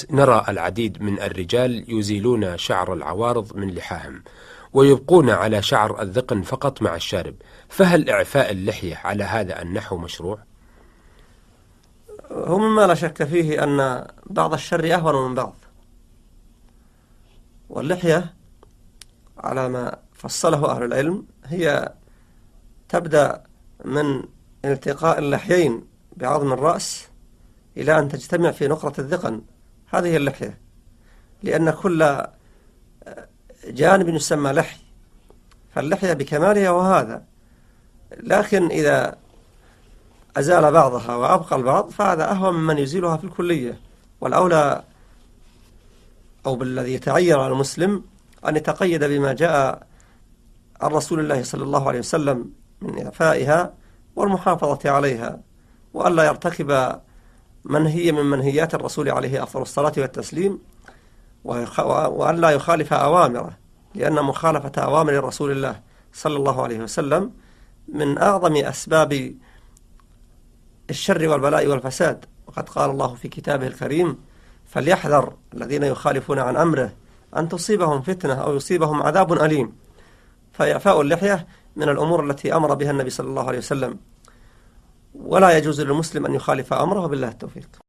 الناس نرى العديد من الرجال يزيلون شعر العوارض من لحاهم ويبقون على شعر الذقن فقط مع الشارب، فهل إعفاء اللحية على هذا النحو مشروع؟ هو مما لا شك فيه أن بعض الشر أهون من بعض، واللحية على ما فصله أهل العلم هي تبدأ من التقاء اللحيين بعظم الرأس إلى أن تجتمع في نقرة الذقن، هذه اللحية، لأن كل جانب يسمى لحي، فاللحية بكمالها وهذا. لكن إذا أزال بعضها وأبقى البعض فهذا أهون ممن يزيلها في الكلية، والأولى أو بالذي يتعين على المسلم أن يتقيد بما جاء عن رسول الله صلى الله عليه وسلم من إعفائها والمحافظة عليها، وألا يرتكب منهي من منهيات الرسول عليه أفضل الصلاة والتسليم، وأن لا يخالف أوامره، لأن مخالفة أوامر رسول الله صلى الله عليه وسلم من أعظم أسباب الشر والبلاء والفساد. وقد قال الله في كتابه الكريم: فليحذر الذين يخالفون عن أمره أن تصيبهم فتنة أو يصيبهم عذاب أليم. فإعفاء اللحية من الأمور التي أمر بها النبي صلى الله عليه وسلم، ولا يجوز للمسلم أن يخالف أمره، بالله التوفيق.